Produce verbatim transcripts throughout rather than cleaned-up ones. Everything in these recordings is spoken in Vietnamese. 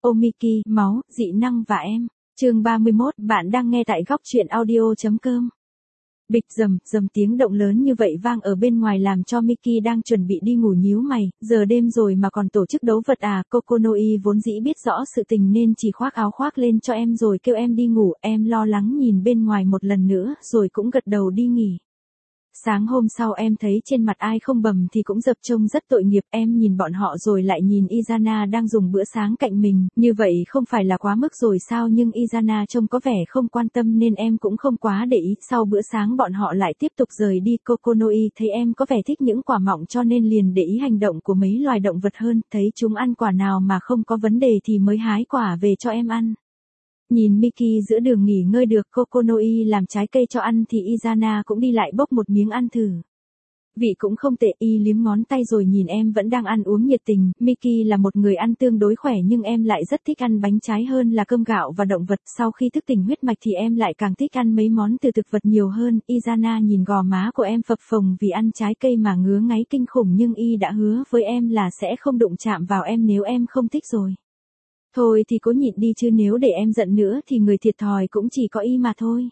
Omiki, máu, dị năng và em. Chương ba mươi mốt, bạn đang nghe tại góc truyện audio.com. Bịch rầm, rầm tiếng động lớn như vậy vang ở bên ngoài làm cho Miki đang chuẩn bị đi ngủ nhíu mày, giờ đêm rồi mà còn tổ chức đấu vật à, Kokonoi vốn dĩ biết rõ sự tình nên chỉ khoác áo khoác lên cho em rồi kêu em đi ngủ, em lo lắng nhìn bên ngoài một lần nữa rồi cũng gật đầu đi nghỉ. Sáng hôm sau em thấy trên mặt ai không bầm thì cũng dập trông rất tội nghiệp, em nhìn bọn họ rồi lại nhìn Izana đang dùng bữa sáng cạnh mình, như vậy không phải là quá mức rồi sao, nhưng Izana trông có vẻ không quan tâm nên em cũng không quá để ý. Sau bữa sáng bọn họ lại tiếp tục rời đi, Kokonoi thấy em có vẻ thích những quả mọng cho nên liền để ý hành động của mấy loài động vật hơn, thấy chúng ăn quả nào mà không có vấn đề thì mới hái quả về cho em ăn. Nhìn Miki giữa đường nghỉ ngơi được Kokonoi làm trái cây cho ăn thì Izana cũng đi lại bốc một miếng ăn thử. Vị cũng không tệ, y liếm ngón tay rồi nhìn em vẫn đang ăn uống nhiệt tình. Miki là một người ăn tương đối khỏe nhưng em lại rất thích ăn bánh trái hơn là cơm gạo và động vật. Sau khi thức tỉnh huyết mạch thì em lại càng thích ăn mấy món từ thực vật nhiều hơn. Izana nhìn gò má của em phập phồng vì ăn trái cây mà ngứa ngáy kinh khủng, nhưng y đã hứa với em là sẽ không đụng chạm vào em nếu em không thích rồi. Thôi thì cố nhịn đi chứ nếu để em giận nữa thì người thiệt thòi cũng chỉ có y mà thôi.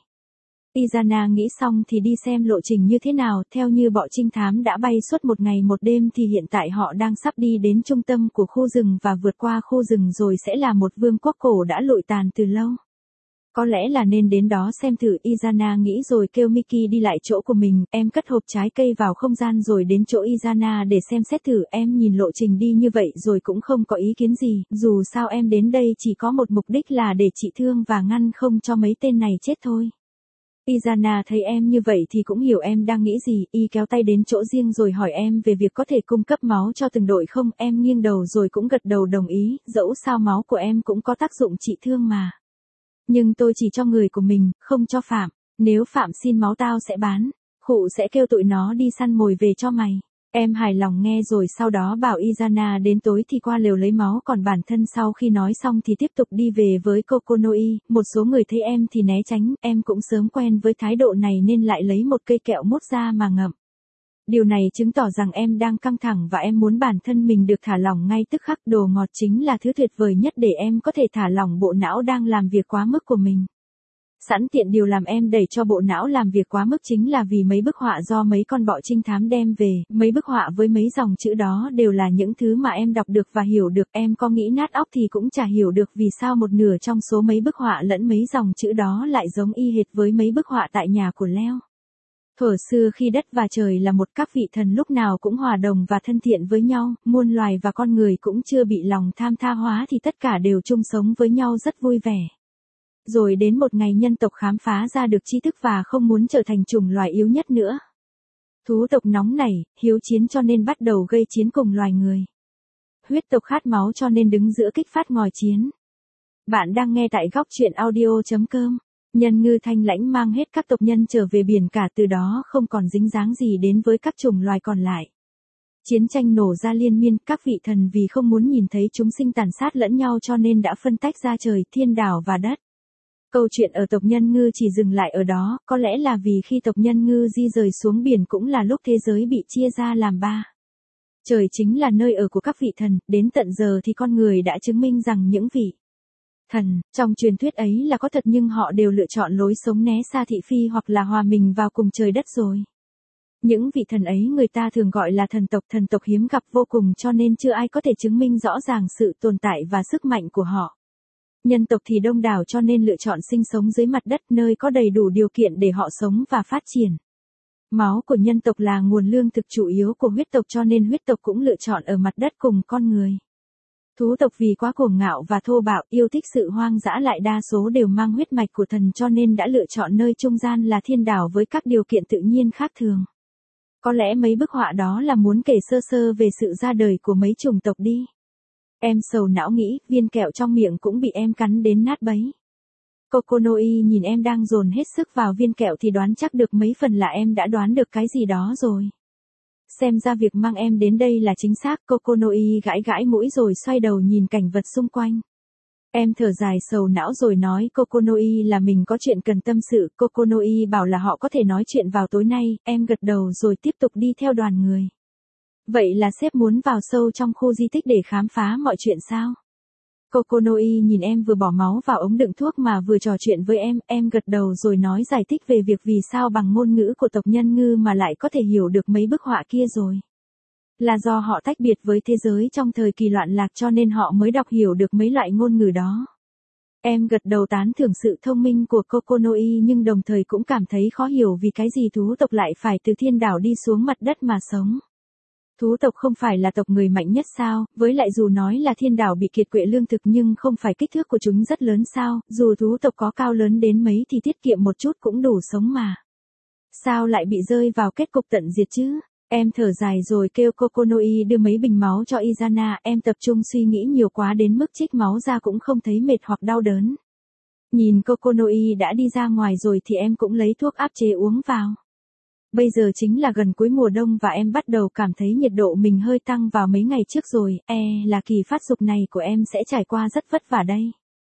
Izana nghĩ xong thì đi xem lộ trình như thế nào, theo như bọ trinh thám đã bay suốt một ngày một đêm thì hiện tại họ đang sắp đi đến trung tâm của khu rừng và vượt qua khu rừng rồi sẽ là một vương quốc cổ đã lụi tàn từ lâu. Có lẽ là nên đến đó xem thử, Izana nghĩ rồi kêu Miki đi lại chỗ của mình, em cất hộp trái cây vào không gian rồi đến chỗ Izana để xem xét thử. Em nhìn lộ trình đi như vậy rồi cũng không có ý kiến gì, dù sao em đến đây chỉ có một mục đích là để trị thương và ngăn không cho mấy tên này chết thôi. Izana thấy em như vậy thì cũng hiểu em đang nghĩ gì, y kéo tay đến chỗ riêng rồi hỏi em về việc có thể cung cấp máu cho từng đội không, em nghiêng đầu rồi cũng gật đầu đồng ý, dẫu sao máu của em cũng có tác dụng trị thương mà. Nhưng tôi chỉ cho người của mình, không cho Phạm, nếu Phạm xin máu tao sẽ bán, khụ sẽ kêu tụi nó đi săn mồi về cho mày. Em hài lòng nghe rồi sau đó bảo Izana đến tối thì qua lều lấy máu, còn bản thân sau khi nói xong thì tiếp tục đi về với Kokonoi. Một số người thấy em thì né tránh, em cũng sớm quen với thái độ này nên lại lấy một cây kẹo mốt ra mà ngậm. Điều này chứng tỏ rằng em đang căng thẳng và em muốn bản thân mình được thả lỏng ngay tức khắc. Đồ ngọt chính là thứ tuyệt vời nhất để em có thể thả lỏng bộ não đang làm việc quá mức của mình. Sẵn tiện điều làm em đẩy cho bộ não làm việc quá mức chính là vì mấy bức họa do mấy con bọ trinh thám đem về, mấy bức họa với mấy dòng chữ đó đều là những thứ mà em đọc được và hiểu được. Em có nghĩ nát óc thì cũng chả hiểu được vì sao một nửa trong số mấy bức họa lẫn mấy dòng chữ đó lại giống y hệt với mấy bức họa tại nhà của Leo. Thuở xưa khi đất và trời là một, các vị thần lúc nào cũng hòa đồng và thân thiện với nhau, muôn loài và con người cũng chưa bị lòng tham tha hóa thì tất cả đều chung sống với nhau rất vui vẻ. Rồi đến một ngày nhân tộc khám phá ra được tri thức và không muốn trở thành chủng loài yếu nhất nữa. Thú tộc nóng nảy, hiếu chiến cho nên bắt đầu gây chiến cùng loài người. Huyết tộc khát máu cho nên đứng giữa kích phát ngòi chiến. Bạn đang nghe tại góc truyện audio.com. Nhân ngư Thanh Lãnh mang hết các tộc nhân trở về biển cả, từ đó không còn dính dáng gì đến với các chủng loài còn lại. Chiến tranh nổ ra liên miên, các vị thần vì không muốn nhìn thấy chúng sinh tàn sát lẫn nhau cho nên đã phân tách ra trời, thiên đảo và đất. Câu chuyện ở tộc nhân ngư chỉ dừng lại ở đó, có lẽ là vì khi tộc nhân ngư di rời xuống biển cũng là lúc thế giới bị chia ra làm ba. Trời chính là nơi ở của các vị thần, đến tận giờ thì con người đã chứng minh rằng những vị thần, trong truyền thuyết ấy là có thật nhưng họ đều lựa chọn lối sống né xa thị phi hoặc là hòa mình vào cùng trời đất rồi. Những vị thần ấy người ta thường gọi là thần tộc, thần tộc hiếm gặp vô cùng cho nên chưa ai có thể chứng minh rõ ràng sự tồn tại và sức mạnh của họ. Nhân tộc thì đông đảo cho nên lựa chọn sinh sống dưới mặt đất nơi có đầy đủ điều kiện để họ sống và phát triển. Máu của nhân tộc là nguồn lương thực chủ yếu của huyết tộc cho nên huyết tộc cũng lựa chọn ở mặt đất cùng con người. Thú tộc vì quá cuồng ngạo và thô bạo, yêu thích sự hoang dã lại đa số đều mang huyết mạch của thần cho nên đã lựa chọn nơi trung gian là thiên đảo với các điều kiện tự nhiên khác thường. Có lẽ mấy bức họa đó là muốn kể sơ sơ về sự ra đời của mấy chủng tộc đi. Em sầu não nghĩ, viên kẹo trong miệng cũng bị em cắn đến nát bấy. Kokonoi nhìn em đang dồn hết sức vào viên kẹo thì đoán chắc được mấy phần là em đã đoán được cái gì đó rồi. Xem ra việc mang em đến đây là chính xác, Kokonoi gãi gãi mũi rồi xoay đầu nhìn cảnh vật xung quanh. Em thở dài sầu não rồi nói Kokonoi là mình có chuyện cần tâm sự, Kokonoi bảo là họ có thể nói chuyện vào tối nay, em gật đầu rồi tiếp tục đi theo đoàn người. Vậy là sếp muốn vào sâu trong khu di tích để khám phá mọi chuyện sao? Kokonoi nhìn em vừa bỏ máu vào ống đựng thuốc mà vừa trò chuyện với em, em gật đầu rồi nói giải thích về việc vì sao bằng ngôn ngữ của tộc nhân ngư mà lại có thể hiểu được mấy bức họa kia rồi. Là do họ tách biệt với thế giới trong thời kỳ loạn lạc cho nên họ mới đọc hiểu được mấy loại ngôn ngữ đó. Em gật đầu tán thưởng sự thông minh của Kokonoi nhưng đồng thời cũng cảm thấy khó hiểu vì cái gì thú tộc lại phải từ thiên đảo đi xuống mặt đất mà sống. Thú tộc không phải là tộc người mạnh nhất sao, với lại dù nói là thiên đảo bị kiệt quệ lương thực nhưng không phải kích thước của chúng rất lớn sao, dù thú tộc có cao lớn đến mấy thì tiết kiệm một chút cũng đủ sống mà. Sao lại bị rơi vào kết cục tận diệt chứ? Em thở dài rồi kêu Kokonoi đưa mấy bình máu cho Izana, em tập trung suy nghĩ nhiều quá đến mức trích máu ra cũng không thấy mệt hoặc đau đớn. Nhìn Kokonoi đã đi ra ngoài rồi thì em cũng lấy thuốc áp chế uống vào. Bây giờ chính là gần cuối mùa đông và em bắt đầu cảm thấy nhiệt độ mình hơi tăng vào mấy ngày trước rồi, e là kỳ phát dục này của em sẽ trải qua rất vất vả đây.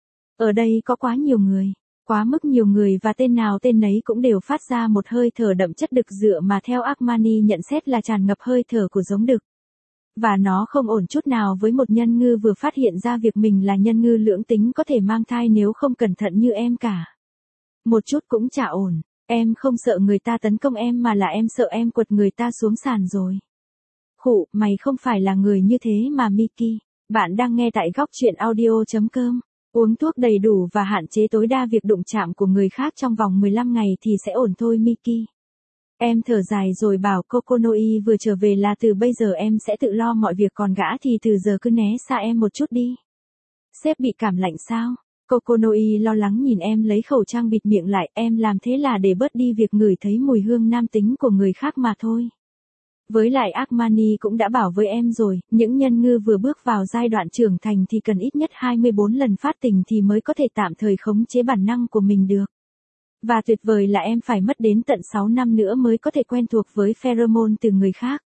Ở đây có quá nhiều người. Quá mức nhiều người và tên nào tên nấy cũng đều phát ra một hơi thở đậm chất đực dựa mà theo Armani nhận xét là tràn ngập hơi thở của giống đực. Và nó không ổn chút nào với một nhân ngư vừa phát hiện ra việc mình là nhân ngư lưỡng tính có thể mang thai nếu không cẩn thận như em cả. Một chút cũng chả ổn, em không sợ người ta tấn công em mà là em sợ em quật người ta xuống sàn rồi. Khụ, mày không phải là người như thế mà Miki. Bạn đang nghe tại góc truyện audio chấm com. Uống thuốc đầy đủ và hạn chế tối đa việc đụng chạm của người khác trong vòng mười lăm ngày thì sẽ ổn thôi Miki. Em thở dài rồi bảo Kokonoi vừa trở về là từ bây giờ em sẽ tự lo mọi việc còn gã thì từ giờ cứ né xa em một chút đi. Sếp bị cảm lạnh sao? Kokonoi lo lắng nhìn em lấy khẩu trang bịt miệng lại, em làm thế là để bớt đi việc ngửi thấy mùi hương nam tính của người khác mà thôi. Với lại Armani cũng đã bảo với em rồi, những nhân ngư vừa bước vào giai đoạn trưởng thành thì cần ít nhất hai mươi bốn lần phát tình thì mới có thể tạm thời khống chế bản năng của mình được. Và tuyệt vời là em phải mất đến tận sáu năm nữa mới có thể quen thuộc với pheromone từ người khác.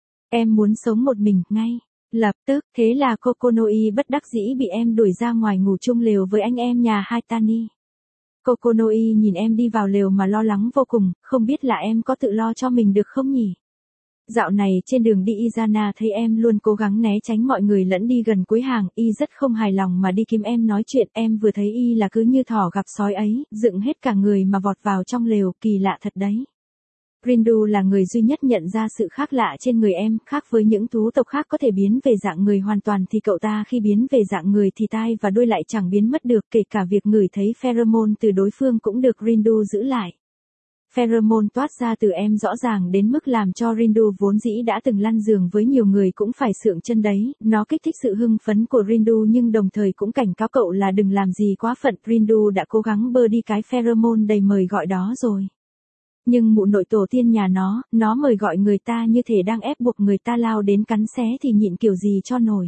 Em muốn sống một mình, ngay, lập tức, thế là Kokonoi bất đắc dĩ bị em đuổi ra ngoài ngủ chung lều với anh em nhà Haitani. Kokonoi nhìn em đi vào lều mà lo lắng vô cùng, không biết là em có tự lo cho mình được không nhỉ? Dạo này trên đường đi Izana thấy em luôn cố gắng né tránh mọi người lẫn đi gần cuối hàng, y rất không hài lòng mà đi kiếm em nói chuyện, em vừa thấy y là cứ như thỏ gặp sói ấy, dựng hết cả người mà vọt vào trong lều, kỳ lạ thật đấy. Rindu là người duy nhất nhận ra sự khác lạ trên người em, khác với những thú tộc khác có thể biến về dạng người hoàn toàn thì cậu ta khi biến về dạng người thì tai và đuôi lại chẳng biến mất được, kể cả việc ngửi thấy pheromone từ đối phương cũng được Rindu giữ lại. Pheromone toát ra từ em rõ ràng đến mức làm cho Rindu vốn dĩ đã từng lăn giường với nhiều người cũng phải sượng chân đấy, nó kích thích sự hưng phấn của Rindu nhưng đồng thời cũng cảnh cáo cậu là đừng làm gì quá phận, Rindu đã cố gắng bơ đi cái pheromone đầy mời gọi đó rồi. Nhưng mụ nội tổ tiên nhà nó, nó mời gọi người ta như thể đang ép buộc người ta lao đến cắn xé thì nhịn kiểu gì cho nổi.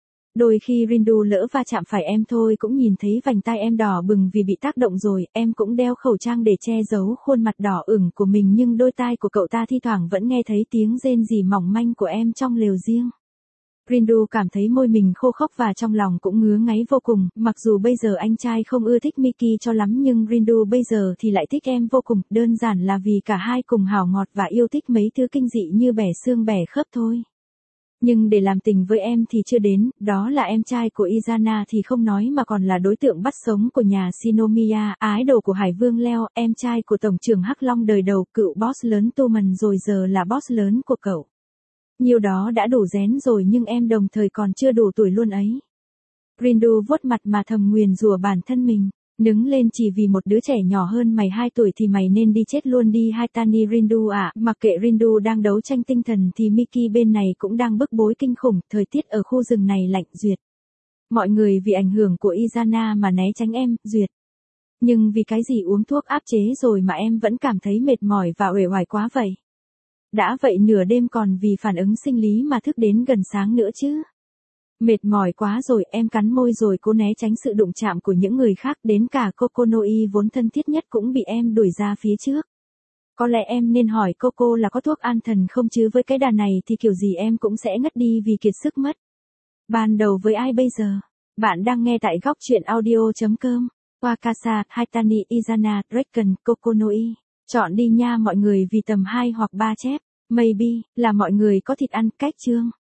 Đôi khi Rindu lỡ va chạm phải em thôi cũng nhìn thấy vành tai em đỏ bừng vì bị tác động rồi, em cũng đeo khẩu trang để che giấu khuôn mặt đỏ ửng của mình nhưng đôi tai của cậu ta thi thoảng vẫn nghe thấy tiếng rên rỉ mỏng manh của em trong lều riêng. Rindu cảm thấy môi mình khô khốc và trong lòng cũng ngứa ngáy vô cùng, mặc dù bây giờ anh trai không ưa thích Miki cho lắm nhưng Rindu bây giờ thì lại thích em vô cùng, đơn giản là vì cả hai cùng hào ngọt và yêu thích mấy thứ kinh dị như bẻ xương bẻ khớp thôi. Nhưng để làm tình với em thì chưa đến, đó là em trai của Izana thì không nói mà còn là đối tượng bắt sống của nhà Shinomiya, ái đồ của Hải Vương Leo, em trai của Tổng trưởng Hắc Long đời đầu, cựu boss lớn Tumen rồi giờ là boss lớn của cậu. Nhiều đó đã đủ rén rồi nhưng em đồng thời còn chưa đủ tuổi luôn ấy. Rindu vuốt mặt mà thầm nguyền rủa bản thân mình. Nứng lên chỉ vì một đứa trẻ nhỏ hơn mày hai tuổi thì mày nên đi chết luôn đi Haitani Rindu à, mặc kệ Rindu đang đấu tranh tinh thần thì Miki bên này cũng đang bức bối kinh khủng, thời tiết ở khu rừng này lạnh duyệt. Mọi người vì ảnh hưởng của Izana mà né tránh em, duyệt. Nhưng vì cái gì uống thuốc áp chế rồi mà em vẫn cảm thấy mệt mỏi và uể oải quá vậy? Đã vậy nửa đêm còn vì phản ứng sinh lý mà thức đến gần sáng nữa chứ. Mệt mỏi quá rồi, em cắn môi rồi cố né tránh sự đụng chạm của những người khác, đến cả Kokonoi vốn thân thiết nhất cũng bị em đuổi ra phía trước. Có lẽ em nên hỏi Coco là có thuốc an thần không chứ với cái đà này thì kiểu gì em cũng sẽ ngất đi vì kiệt sức mất. Ban đầu với ai bây giờ? Bạn đang nghe tại góc truyện audio chấm com. Wakasa, Haitani, Izana, Draken, Kokonoi. Chọn đi nha mọi người vì tầm hai hoặc ba chép. Maybe, là mọi người có thịt ăn, cách chương.